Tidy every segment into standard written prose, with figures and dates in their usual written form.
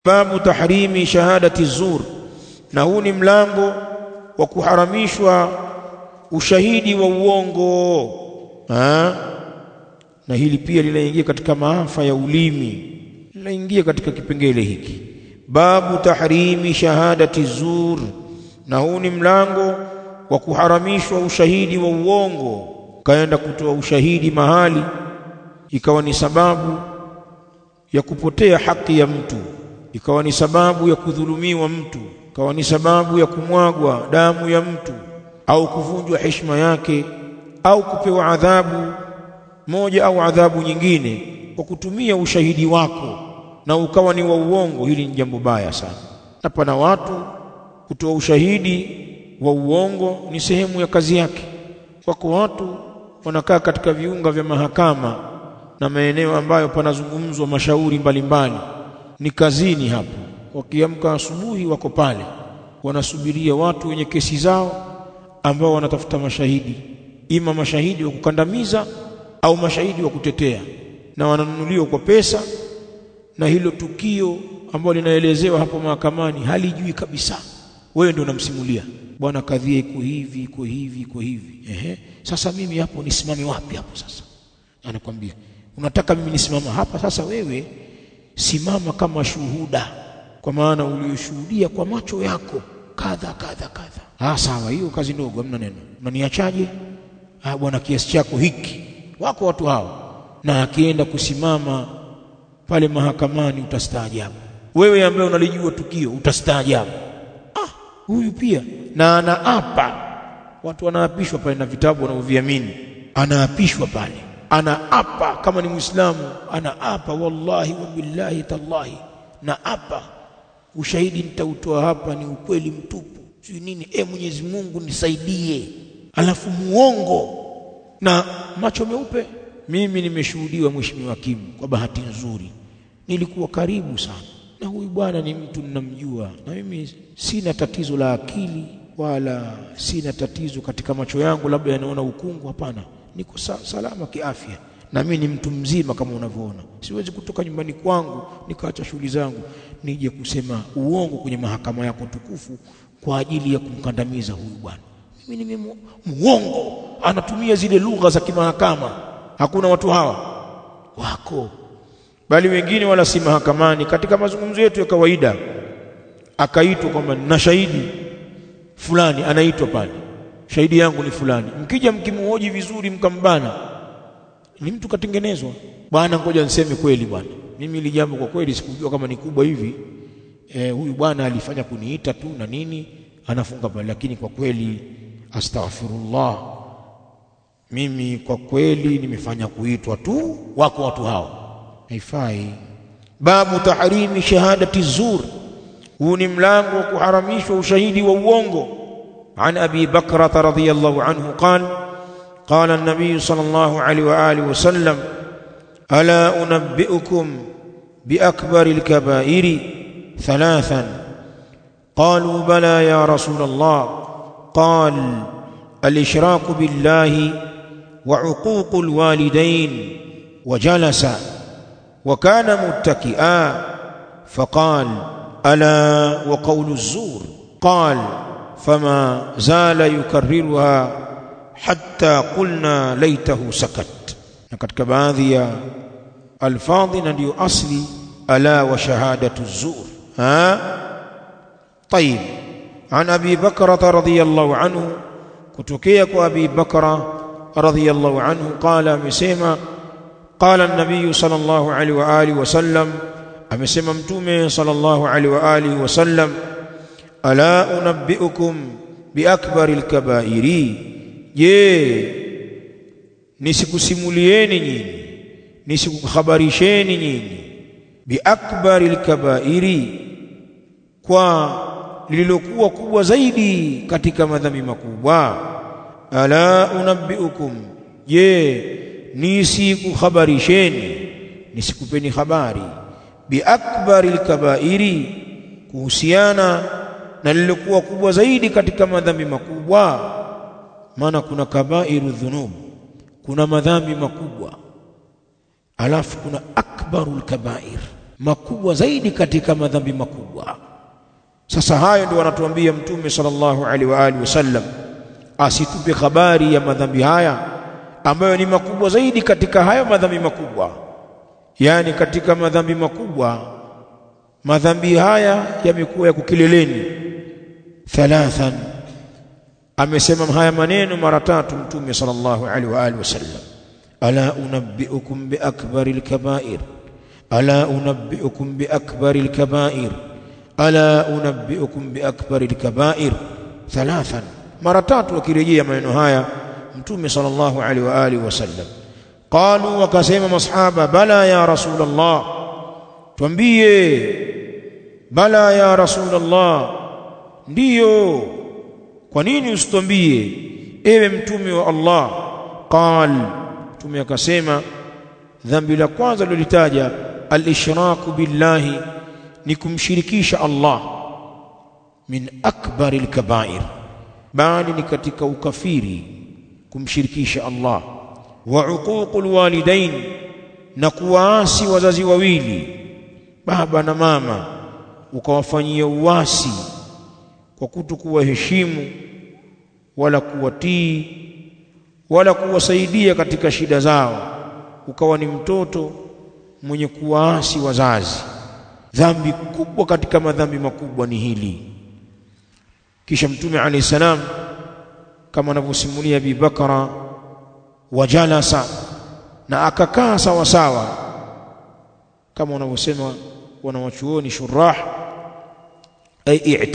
babu tahrimi shahadati zur, na huu ni mlango wa kuharamishwa ushahidi wa uongo. Na hili pia linaingia katika maafa ya ulimi, linaingia katika kipengele hiki. Babu tahrimi shahadati zur, na huu ni mlango wa kuharamishwa ushahidi wa uongo. Kaenda kutoa ushahidi mahali ikawa ni sababu ya kupotea haki ya mtu, ikawa ni sababu ya kudhulumiwa mtu, ikawa ni sababu ya kumwagwa damu ya mtu, au kuvunjwa heshima yake, au kupewa adhabu moja au adhabu nyingine kwa kutumia ushahidi wako na ukawa ni wa uongo. Hili ni jambo baya sana. Na pana watu kutoa ushahidi wa uongo ni sehemu ya kazi yake. Wako watu wanakaa katika viunga vya mahakama na maeneo ambayo panazungumzwa mashauri mbalimbali, ni kazini hapo. Wakiamka asubuhi wako pale wanasubiria watu wenye kesi zao ambao wanatafuta mashahidi, ima mashahidi wa kukandamiza au mashahidi wa kutetea, na wananunuliwa kwa pesa. Na hilo tukio ambalo linaelezewa hapo mahakamani halijui kabisa, wewe ndio unamsimulia, bwana kadhia iko hivi iko hivi iko hivi. Sasa mimi hapo nisimame wapi hapo sasa? Anakuambia unataka mimi nisimama hapa? Sasa wewe simama kama shuhuda, kwa maana uliyoshuhudia kwa macho yako kadha kadha kadha. Sawa, hiyo kazi ndogo, hamna neno. Unaniachaje? Bwana kiasi chako hiki. Wako watu hao, na akienda kusimama pale mahakamani utastaajabu. Wewe ambaye unalijua tukio utastaajabu. Huyu pia na anaapa. Watu wanaapishwa pale na vitabu wanavyoviamini, anaapishwa pale, anaapa kama ni Muislamu, anaapa wallahi wa billahi tallahi, na apa ushahidi nitautoa hapa ni ukweli mtupu, si nini, Mwenyezi Mungu nisaidie. Alafu muongo na macho meupe. Mimi nimeshuhudiwa, Mheshimiwa Hakimu, kwa bahati nzuri nilikuwa karibu sana na huyu bwana, ni mtu ninamjua, na mimi sina tatizo la akili wala sina tatizo katika macho yangu labda yanaona ukungu. Hapana, niko salama kiafya, na mimi ni mtu mzima kama unavyoona. Siwezi kutoka nyumbani kwangu nikaacha shughuli zangu nije kusema uongo kwenye mahakama yako tukufu kwa ajili ya kumkandamiza huyu bwana. Mimi ni muongo, anatumia zile lugha za kimahakama. Hakuna watu hawa wako, bali wengine wala si mahakamani, katika mazungumzo yetu ya kawaida akaitwa kwamba na shahidi fulani, anaitwa pale, shahidi yangu ni fulani. Mkija mkimuhoji vizuri mkambana, ni mtu katengenezwa. Bwana ngoja niseme kweli bwana, mimi ile jambo kwa kweli sikujua kama ni kubwa hivi. Huyu bwana alifanya kuniita tu na nini, anafunga pale, lakini kwa kweli astaghfirullah, mimi kwa kweli nimefanya kuitwa tu. Wako watu hao, haifai. Babu tahrimi shahadati zur, huu ni mlango wa kuharamishwa ushahidi wa uongo. An Abi Bakrata radhiyallahu anhu qala an-nabiy sallallahu alayhi wa alihi wa sallam, ala unabbiukum bi akbaril kaba'iri thalathan, qalu bala ya rasul Allah, قال الإشراك بالله وعقوق الوالدين. وجلس وكان متكئا فقال ألا وقول الزور. قال فما زال يكررها حتى قلنا ليته سكت. katika baadhi ya alfadhi ndio asli ala wa shahadatu الزور. طيب. عن أبي بكرة رضي الله عنه، كتوكيك أبي بكرة رضي الله عنه قال مسيما، قال النبي صلى الله عليه وآله وسلم، أمسيما متومي صلى الله عليه وآله وسلم، ألا أنبئكم بأكبر الكبائر، nisikusimulieni nyinyi, nisikuhabarisheni nyinyi, biakbari alkabairi, kwa lililokuwa kubwa zaidi katika madhambi makubwa. Ala unabbiukum, nisikuhabarisheni, nisikupeni habari, biakbaril kabairi, kuhusiana na lililokuwa kubwa zaidi katika madhambi makubwa. Maana kuna kabairu dhunub, kuna madhambi makubwa, alafu kuna akbarul kabair, makubwa zaidi katika madhambi makubwa. Sasa hayo ndio wanatuambia Mtume sallallahu alaihi wa alihi wasallam asitupe habari ya madhambi haya ambayo ni makubwa zaidi katika hayo madhambi makubwa. Yani katika madhambi makubwa, madhambi haya yamekuwa ya kukileleni. Thalathan, amesema haya maneno mara tatu Mtume sallallahu alaihi wa alihi wasallam: ala unabbiukum bi akbaril kaba'ir, ala unabbiukum bi akbaril kaba'ir, ala unabbiukum bi akbaril kaba'ir. Thalathan, mara tatu akirejea maneno haya Mtume sallallahu alaihi wa alihi wasallam. Qalu, wakasema masahaba: bala ya Rasulullah, tuambie. Bala ya Rasulullah, ndiyo, kwa nini usituambie ewe Mtume wa Allah? Qal, Mtume akasema, dhambi la kwanza lilitaja al-ishraku billahi, ni kumshirikisha Allah, min akbaril kaba'ir, bali ni katika ukafiri kumshirikisha Allah. Wa uququl walidain, na kuwaasi wazazi wawili, baba na mama, ukawafanyia uasi kwa kutokuwaheshimu wala kuwatii wala kuwasaidia katika shida zao, ukawa ni mtoto mwenye kuwaasi wazazi. Dhambi kubwa katika madhambi makubwa ni hili. Kisha Mtume alayhi salam, kama anavyosimulia Abi Bakara, wajalasa, na akakaa sawa sawa, kama wanavyosema wanawachuoni shurah, ay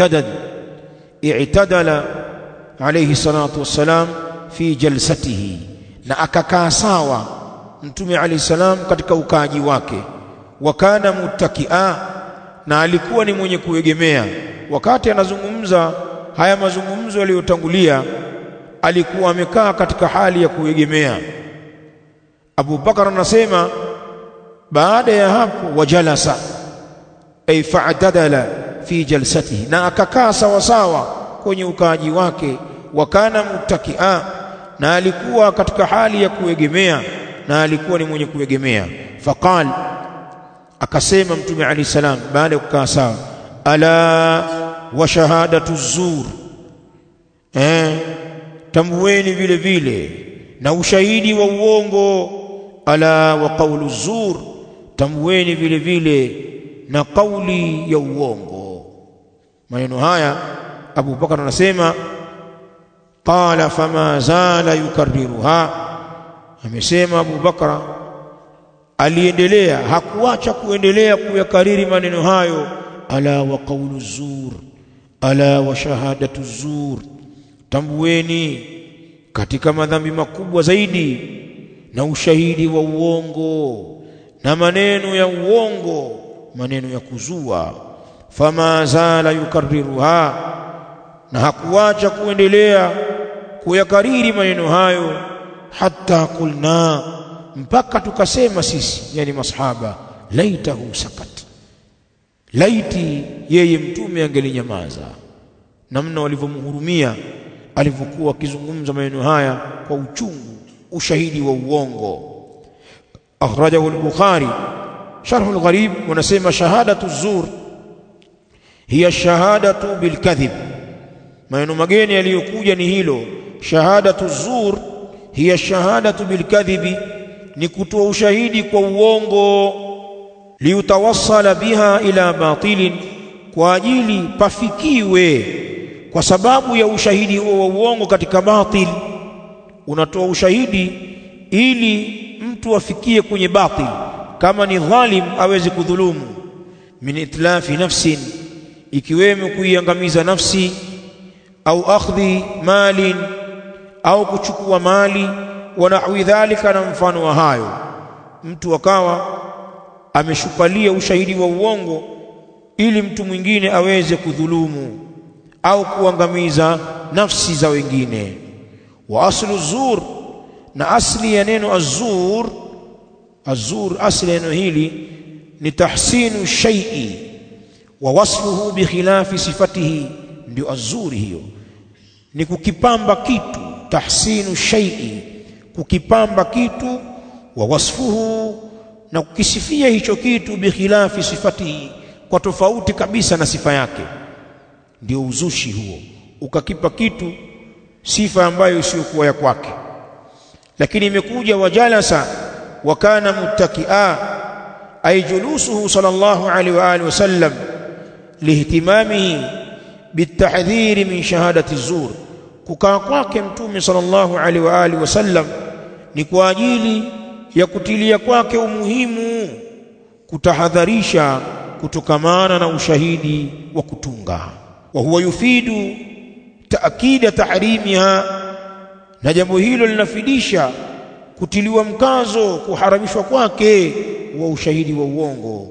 i'tadala alayhi salatu wassalam fi jalsatihi, na akakaa sawa Mtume alayhi salam katika ukaaji wake. Wakana muttakia, na alikuwa ni mwenye kuegemea. Wakati anazungumza haya mazungumzo yaliyotangulia, alikuwa amekaa katika hali ya kuegemea. Abu Bakar anasema baada ya hapo, wajalasa ay fa'tadala fi jalsatihi, na akakaa sawa sawa kwenye ukaaji wake. Wakana muttakia, na alikuwa katika hali ya kuegemea, na alikuwa ni mwenye kuegemea. Faqal, akasema Mtume alayhi salam baada ya kukaa sawa: ala wa shahadatu zur, tambueni vile vile na ushahidi wa uongo. Ala wa qawlu zur, tambueni vile vile na kauli ya uongo. Maneno haya Abu Bakar anasema, qala fama zala yukarriruha, amesema Abu Bakar aliendelea, hakuacha kuendelea kuyakariri maneno hayo: ala wa qawlu zur, ala wa shahadatu zur, tambueni katika madhambi makubwa zaidi na ushahidi wa uongo na maneno ya uongo, maneno ya kuzua. Fama zala yukarriruha, na hakuacha kuendelea kuyakariri maneno hayo. Hatta qulna, mpaka tukasema sisi, yani masahaba, laitahu sakat, laiti yeye Mtume angelinyamaza. Namna walivyomhurumia alivyokuwa akizungumza maneno haya kwa uchungu, ushahidi wa uongo. Akhrajahu al-Bukhari sharh al-Gharib, wanasema shahadatu zur hiya shahadatu bil kadhib. Maneno mageni yaliyokuja ni hilo, shahadatu zur hiya shahadatu bil kadhibi, ni kutoa ushahidi kwa uongo. Liutawassala biha ila batilin, kwa ajili pafikiwe kwa sababu ya ushahidi huo wa uongo katika batil. Unatoa ushahidi ili mtu afikie kwenye batil, kama ni dhalim aweze kudhulumu. Min itlafi nafsin, ikiwemo kuiangamiza nafsi, au akhdhi malin, au kuchukua mali, wa nahwi dhalika, na mfano wa hayo. Mtu akawa ameshupalia ushahidi wa uongo ili mtu mwingine aweze kudhulumu au kuangamiza nafsi za wengine. Wa aslu zur, na asli ya neno azur, azur asli ya neno hili ni tahsinu shay'i wa wasfuhu bi khilafi sifatihi, ndio azuri hiyo, ni kukipamba kitu. Tahsinu shay'i, kukipamba kitu, wa wasfuhu, na kukisifia hicho kitu bikhilafi sifatihi, kwa tofauti kabisa na sifa yake. Ndio uzushi huo, ukakipa kitu sifa ambayo isiyokuwa ya kwake. Lakini imekuja wajalasa wa kana muttakia, ay julusuhu sallallahu alaihi wa alihi wasallam lihtimamihi bitahdhiri min shahadati zur, kukaa kwake mtume sallallahu alaihi wa alihi wasallam ni kwa ajili ya kutilia kwake umuhimu kutahadharisha kutokamana na ushahidi wa kutunga. Wa huwa yufidu taakida tahrimiha, na jambo hilo linafidisha kutiliwa mkazo kuharamishwa kwake wa ushahidi wa uongo.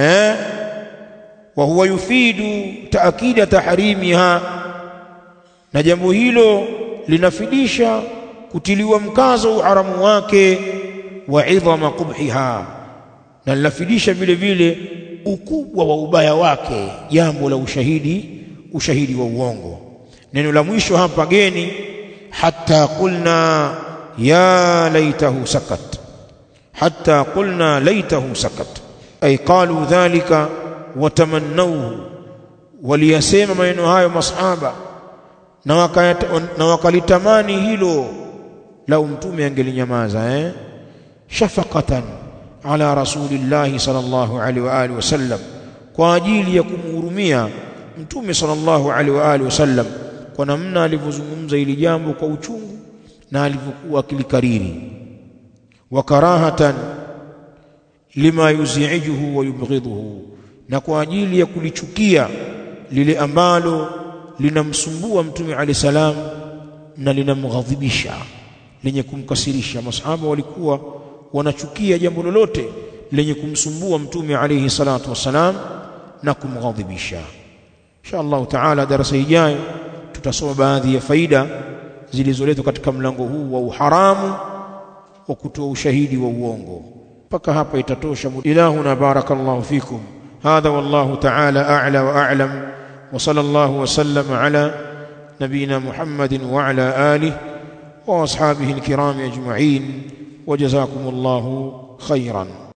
Wa huwa yufidu taakida tahrimiha, na jambo hilo linafidisha kutiliwa mkazo uharamu wake, wa idhama qubhiha, na linafidisha vile vile ukubwa wa ubaya wake jambo la ushahidi wa uongo. Neno la mwisho hapa geni, hatta qulna ya laitahu sakat, hatta qulna laitahu sakat, ay qalu dhalika watamannauhu, waliyasema maneno hayo masahaba na wakalitamani hilo, lau mtume angelinyamaza. Shafaqatan ala rasulillahi sallallahu alaihi wa alihi wasallam, kwa ajili ya kumhurumia mtume sallallahu alaihi wa alihi wasallam, kwa namna alivyozungumza ili jambo kwa uchungu na alivyokuwa akilikariri. Wa karahatan lima yuzi'ijuhu wa yubghiduhu, na kwa ajili ya kulichukia lile ambalo linamsumbua mtume alayhi salam na linamghadhibisha, lenye kumkasirisha. Masahaba walikuwa wanachukia jambo lolote lenye kumsumbua mtume alayhi salatu wasalam na kumghadhibisha. Insha Allah taala darasa ijayo tutasoma baadhi ya faida zilizoletwa katika mlango huu wa uharamu wa kutoa ushahidi wa uongo. Mpaka hapa itatosha. Ilahuna barakallahu fikum. Hadha wallahu ta'ala a'la wa a'lam, wa sallallahu wa sallama ala nabina Muhammadin wa ala alihi wa ashabihi alkiram ajma'in, wa jazakumullahu khairan.